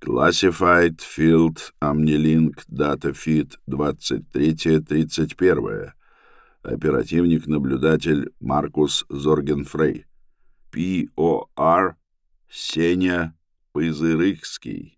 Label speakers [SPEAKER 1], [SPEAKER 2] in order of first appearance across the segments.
[SPEAKER 1] Classified Field Omnilink Data Feed 23-31. Оперативник-наблюдатель Маркус Зоргенфрей. P.O.R. Сеня Пызырыкский.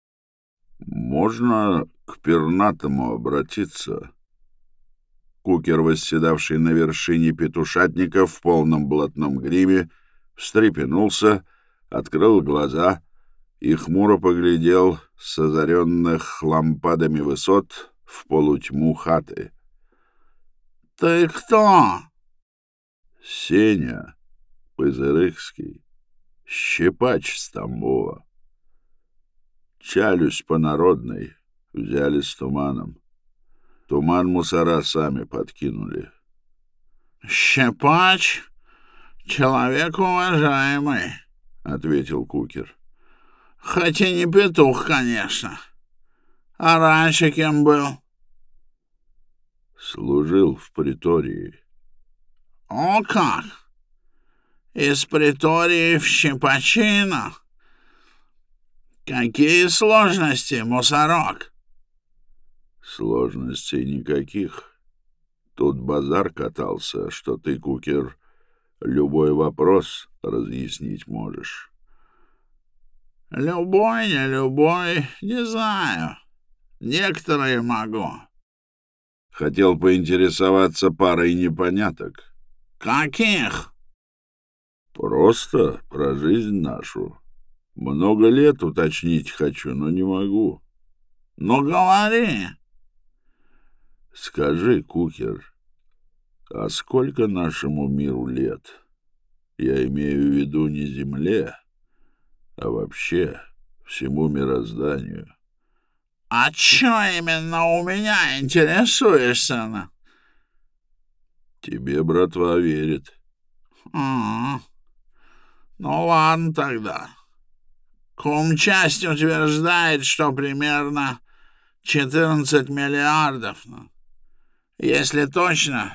[SPEAKER 1] «Можно к пернатому обратиться?» Кукер, восседавший на вершине петушатника в полном блатном гриме, встрепенулся, открыл глаза и хмуро поглядел с озаренных лампадами высот в полутьму хаты. «Ты кто?» «Сеня Пызырыкский, щипач с Тамбова. Чалюсь по народной, взяли с туманом. Туман мусора сами подкинули».
[SPEAKER 2] «Щипач? Человек уважаемый», — ответил Кукер. «Хоть и не петух, конечно. А раньше кем был?»
[SPEAKER 1] «Служил в притории».
[SPEAKER 2] «О как! Из притории в Щипачино? Какие сложности, мусорок?»
[SPEAKER 1] «Сложностей никаких. Тут базар катался, что ты, Кукер, любой вопрос разъяснить можешь».
[SPEAKER 2] «Любой, не любой, не знаю. Некоторые могу».
[SPEAKER 1] Хотел поинтересоваться парой непоняток.
[SPEAKER 2] «Каких?»
[SPEAKER 1] «Просто про жизнь нашу. Много лет уточнить хочу, но не могу».
[SPEAKER 2] «Ну, говори».
[SPEAKER 1] «Скажи, Кукер, а сколько нашему миру лет? Я имею в виду не Земле, а вообще всему мирозданию».
[SPEAKER 2] «А чё именно у меня интересуешься-то?»
[SPEAKER 1] «Тебе братва верит».
[SPEAKER 2] «Ну ладно тогда. Кум-часть утверждает, что примерно 14 миллиардов. Если точно,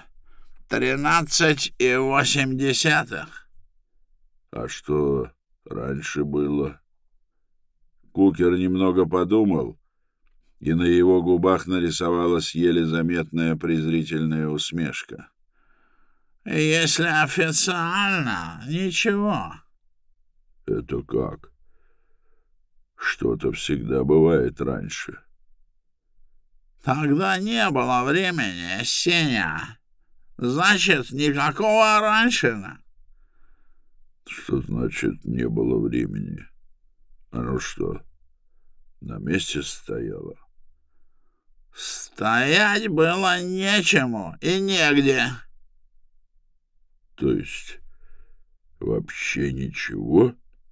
[SPEAKER 2] 13,8.
[SPEAKER 1] «А что раньше было?» Кукер немного подумал, и на его губах нарисовалась еле заметная презрительная усмешка.
[SPEAKER 2] «Если официально, ничего».
[SPEAKER 1] «Это как? Что-то всегда бывает раньше».
[SPEAKER 2] «Тогда не было времени, Сеня. Значит, никакого раньше».
[SPEAKER 1] «Что значит не было времени? Оно что, на месте стояло?»
[SPEAKER 2] «Стоять было нечему и негде».
[SPEAKER 1] «То есть вообще ничего?»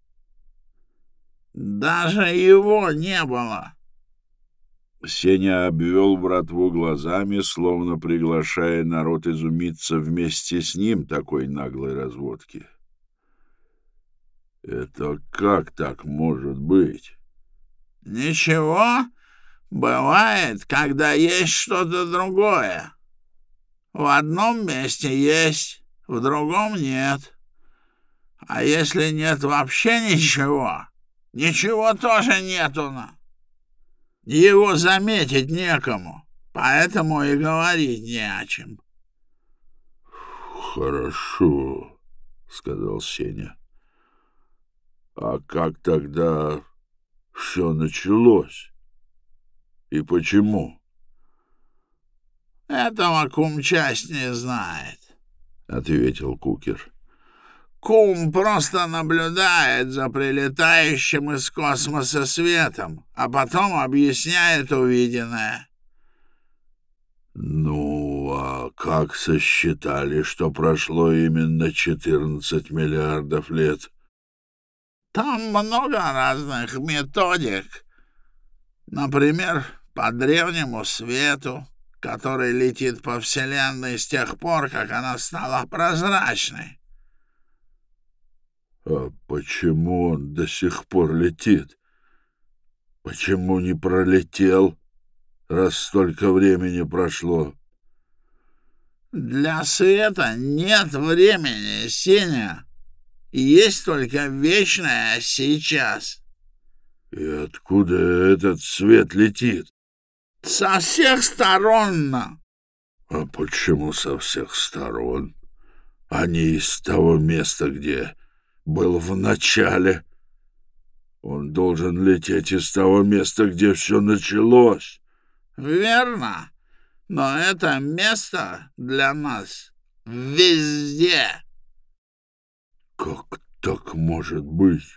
[SPEAKER 2] «Даже его не было».
[SPEAKER 1] Сеня обвел братву глазами, словно приглашая народ изумиться вместе с ним такой наглой разводки. «Это как так может быть?»
[SPEAKER 2] «Ничего, бывает, когда есть что-то другое. В одном месте есть, в другом нет. А если нет вообще ничего, ничего тоже нету. Его заметить некому, поэтому и говорить не о чем».
[SPEAKER 1] «Хорошо», — сказал Сеня. «А как тогда все началось? И почему?»
[SPEAKER 2] «Этого кум-часть не знает», — ответил Кукер. «Кум просто наблюдает за прилетающим из космоса светом, а потом объясняет увиденное».
[SPEAKER 1] «Ну, а как сосчитали, что прошло именно 14 миллиардов лет?»
[SPEAKER 2] «Там много разных методик. Например, по древнему свету, который летит по Вселенной с тех пор, как она стала прозрачной».
[SPEAKER 1] «А почему он до сих пор летит? Почему не пролетел, раз столько времени прошло?»
[SPEAKER 2] «Для света нет времени, Сеня. Есть только вечное сейчас».
[SPEAKER 1] И откуда этот свет летит?
[SPEAKER 2] Со всех сторон.
[SPEAKER 1] А почему со всех сторон? А не из того места, где был в начале. Он должен лететь из того места, где все началось.
[SPEAKER 2] Верно. Но это место для нас везде.
[SPEAKER 1] Как так может быть?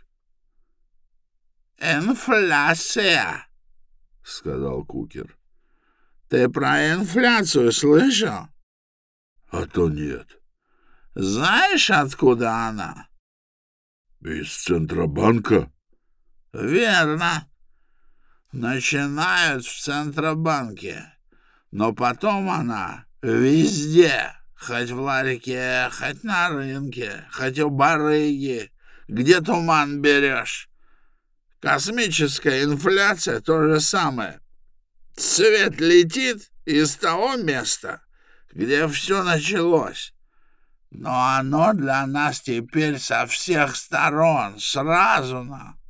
[SPEAKER 2] Инфляция,
[SPEAKER 1] Сказал Кукер.
[SPEAKER 2] Ты про инфляцию слышал?
[SPEAKER 1] А то нет.
[SPEAKER 2] Знаешь, откуда она?
[SPEAKER 1] Из Центробанка?
[SPEAKER 2] Верно. Начинают в Центробанке, но потом она везде, хоть в ларьке, хоть на рынке, хоть у барыги, где туман берешь. Космическая инфляция — то же самое. Свет летит из того места, где все началось. Но оно для нас теперь со всех сторон, сразу.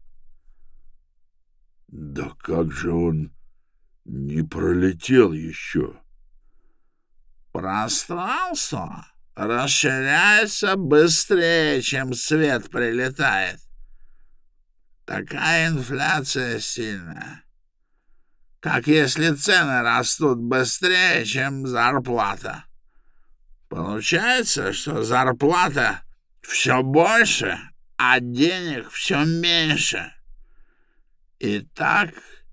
[SPEAKER 1] Да как же он не пролетел еще?
[SPEAKER 2] Пространство расширяется быстрее, чем свет прилетает. Такая инфляция сильная, как если цены растут быстрее, чем зарплата. Получается, что зарплата все больше, а денег все меньше. И так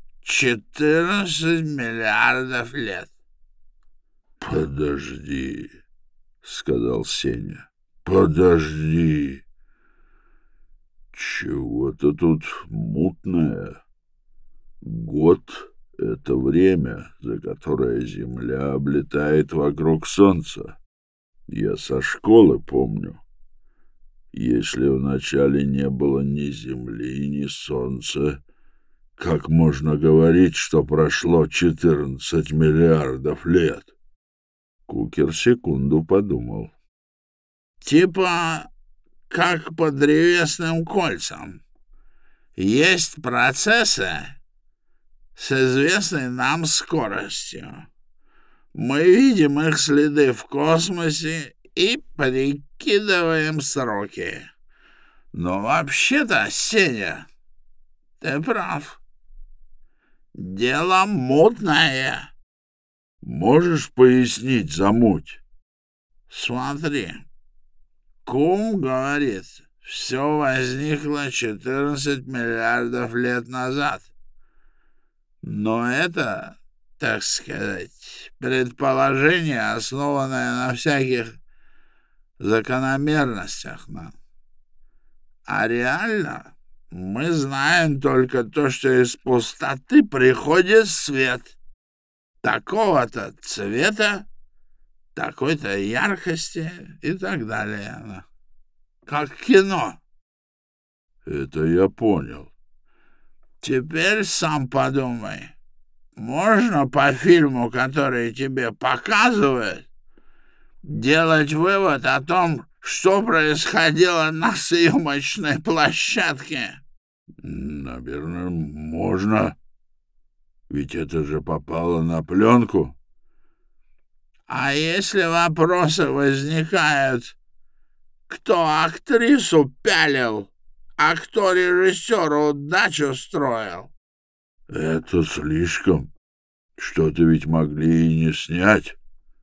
[SPEAKER 2] 14 миллиардов лет.
[SPEAKER 1] «Подожди», — сказал Сеня. «Подожди. Чего-то тут мутное. Год — это время, за которое Земля облетает вокруг Солнца. Я со школы помню. Если вначале не было ни Земли, ни Солнца, как можно говорить, что прошло 14 миллиардов лет?» Кукер секунду подумал.
[SPEAKER 2] Типа как по древесным кольцам. Есть процессы с известной нам скоростью. Мы видим их следы в космосе и прикидываем сроки. Но вообще-то, Сеня, ты прав. Дело мутное.
[SPEAKER 1] Можешь пояснить замуть?
[SPEAKER 2] Смотри, кум говорит, все возникло 14 миллиардов лет назад. Но это, так сказать, предположение, основанное на всяких закономерностях. А реально мы знаем только то, что из пустоты приходит свет. Такого-то цвета, такой-то яркости и так далее. Как кино.
[SPEAKER 1] Это я понял.
[SPEAKER 2] Теперь сам подумай. Можно по фильму, который тебе показывают, делать вывод о том, что происходило на съемочной площадке?
[SPEAKER 1] Наверное, можно. Ведь это же попало на пленку.
[SPEAKER 2] А если вопросы возникают, кто актрису пялил, а кто режиссеру дачу строил?
[SPEAKER 1] Это слишком. Что-то ведь могли и не снять.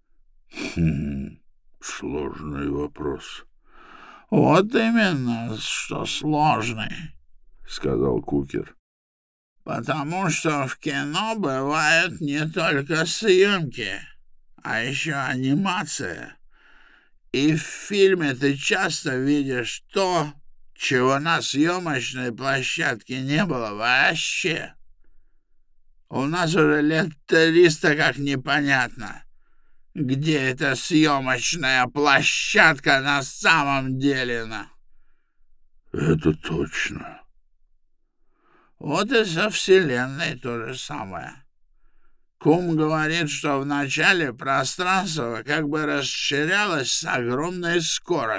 [SPEAKER 1] Сложный вопрос.
[SPEAKER 2] Вот именно, что сложный,
[SPEAKER 1] сказал Кукер.
[SPEAKER 2] Потому что в кино бывают не только съемки, а еще анимация. И в фильме ты часто видишь то, чего на съемочной площадке не было вообще. У нас уже лет 300 как непонятно, где эта съемочная площадка на самом деле.
[SPEAKER 1] Это точно.
[SPEAKER 2] Вот и со Вселенной то же самое. Кум говорит, что вначале пространство как бы расширялось с огромной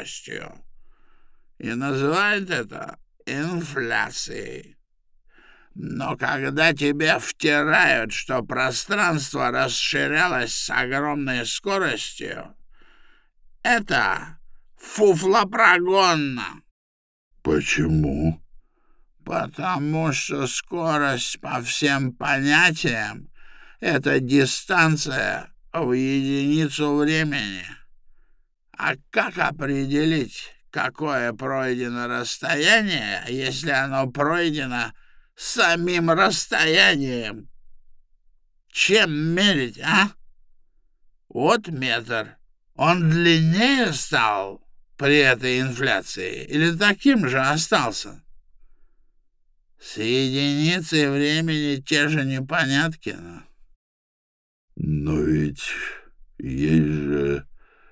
[SPEAKER 2] скоростью и называет это инфляцией. Но когда тебе втирают, что пространство расширялось с огромной скоростью, это фуфлопрогонно.
[SPEAKER 1] Почему?
[SPEAKER 2] Потому что скорость по всем понятиям — это дистанция в единицу времени. А как определить, какое пройдено расстояние, если оно пройдено самим расстоянием? Чем мерить, а? Вот метр. Он длиннее стал при этой инфляции или таким же остался? С единицей времени те же непонятки, но...
[SPEAKER 1] Но ведь есть же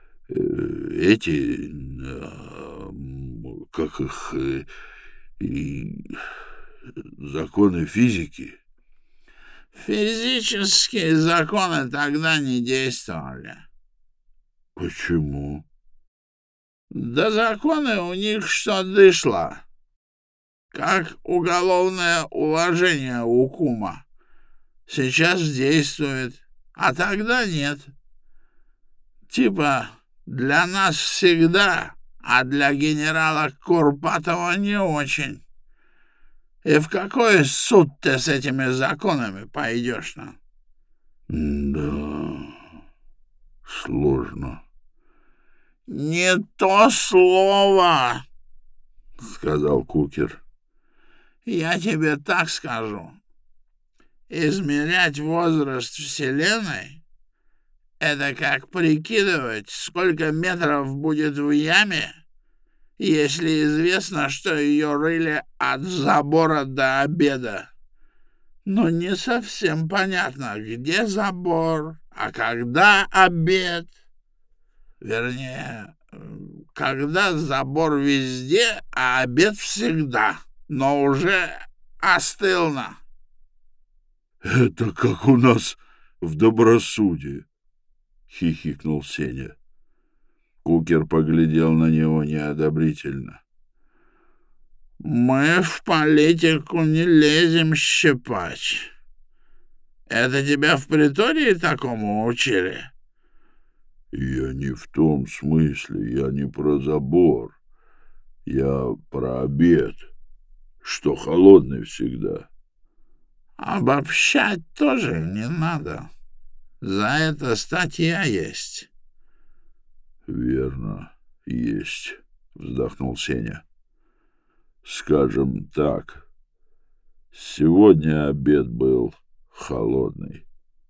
[SPEAKER 1] эти, как их, и законы физики.
[SPEAKER 2] Физические законы тогда не действовали.
[SPEAKER 1] Почему?
[SPEAKER 2] Да законы у них что дышло. Как уголовное уложение у кума. Сейчас действует, а тогда нет. Типа для нас всегда, а для генерала Курпатова не очень. И в какой суд ты с этими законами пойдешь-то?
[SPEAKER 1] Да, сложно.
[SPEAKER 2] Не то слово,
[SPEAKER 1] Сказал Кукер.
[SPEAKER 2] я тебе так скажу. Измерять возраст Вселенной — это как прикидывать, сколько метров будет в яме, если известно, что ее рыли от забора до обеда. Но не совсем понятно, где забор, а когда обед. Вернее, когда забор везде, а обед всегда, но уже остылно.
[SPEAKER 1] Это как у нас в добросудии, хихикнул Сеня. Кукер поглядел на него неодобрительно.
[SPEAKER 2] Мы в политику не лезем щипать. Это тебя в притории такому учили?
[SPEAKER 1] Я не в том смысле, я не про забор. Я про обед, что холодный всегда.
[SPEAKER 2] Обобщать тоже не надо. За это статья есть.
[SPEAKER 1] Верно, есть, вздохнул Сеня. Скажем так, сегодня обед был холодный.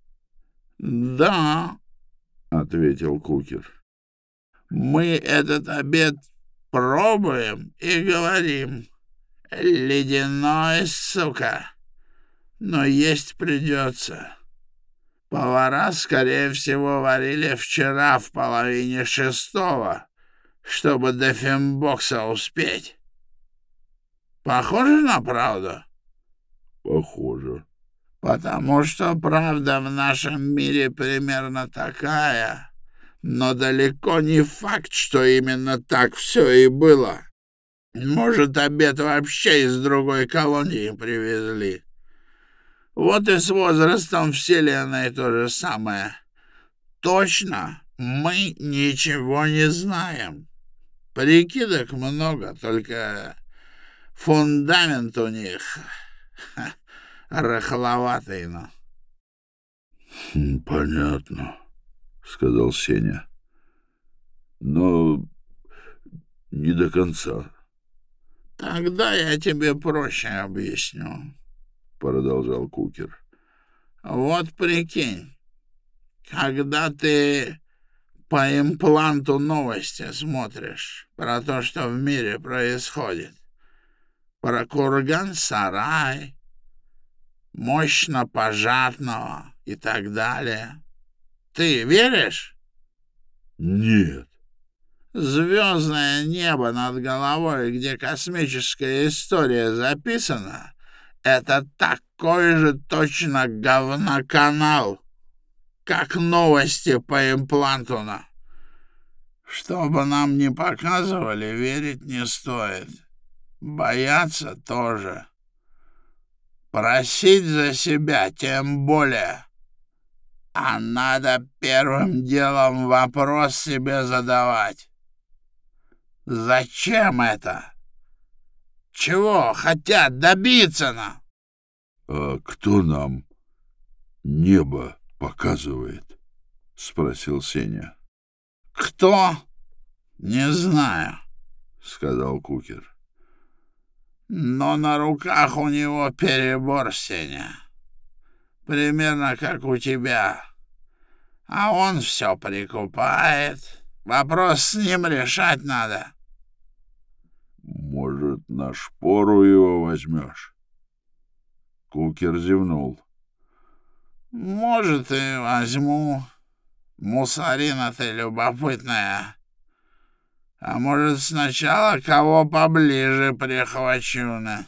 [SPEAKER 2] Да, ответил Кукер. Мы этот обед пробуем и говорим: ледяной, сука, но есть придется. Повара, скорее всего, варили вчера в 5:30, чтобы до фембокса успеть. Похоже на правду?
[SPEAKER 1] Похоже.
[SPEAKER 2] Потому что правда в нашем мире примерно такая, но далеко не факт, что именно так все и было. Может, обед вообще из другой колонии привезли. Вот и с возрастом Вселенной то же самое. Точно мы ничего не знаем. Прикидок много, только фундамент у них рыхловатый, но...
[SPEAKER 1] Понятно, сказал Сеня. Но не до конца.
[SPEAKER 2] Тогда я тебе проще объясню,
[SPEAKER 1] Продолжал Кукер.
[SPEAKER 2] Вот прикинь, когда ты по импланту новости смотришь про то, что в мире происходит, про Курган-Сарай, мощно пожатного и так далее, ты веришь?
[SPEAKER 1] Нет.
[SPEAKER 2] Звездное небо над головой, где космическая история записана, это такой же точно говноканал, как новости по импланту. Что бы нам ни показывали, верить не стоит. Бояться тоже. Просить за себя тем более. А надо первым делом вопрос себе задавать. Зачем это? Чего хотят добиться нам?
[SPEAKER 1] — А кто нам небо показывает? — спросил Сеня.
[SPEAKER 2] — Кто? Не знаю, — сказал Кукер. — Но на руках у него перебор, Сеня. Примерно как у тебя. А он все прикупает. Вопрос с ним решать надо.
[SPEAKER 1] — Может, на шпору его возьмешь? Кукер зевнул.
[SPEAKER 2] — Может, и возьму. Мусорина ты любопытная. А может, сначала кого поближе прихвачу, на?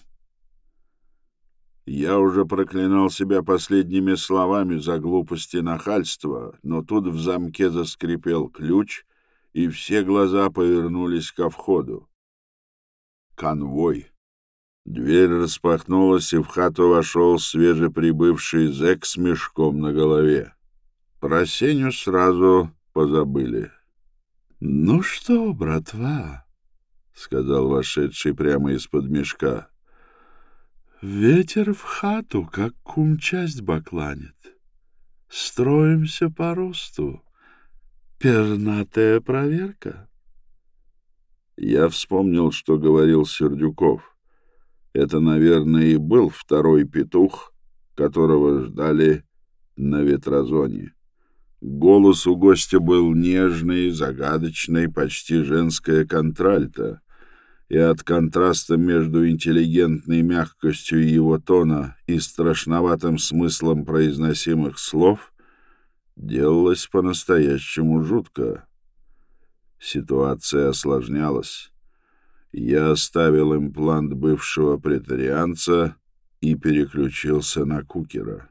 [SPEAKER 1] Я уже проклинал себя последними словами за глупость и нахальство, но тут в замке заскрипел ключ, и все глаза повернулись ко входу. Конвой. Дверь распахнулась, и в хату вошел свежеприбывший зэк с мешком на голове. Про Сеню сразу позабыли. — Ну что, братва, — сказал вошедший прямо из-под мешка, — ветер в хату, как кум часть бакланит. Строимся по росту. Пернатая проверка. Я вспомнил, что говорил Сердюков. Это, наверное, и был второй петух, которого ждали на ветрозоне. Голос у гостя был нежный, загадочный, почти женская контральта, и от контраста между интеллигентной мягкостью его тона и страшноватым смыслом произносимых слов делалось по-настоящему жутко. Ситуация осложнялась. Я оставил имплант бывшего претарианца и переключился на Кукера.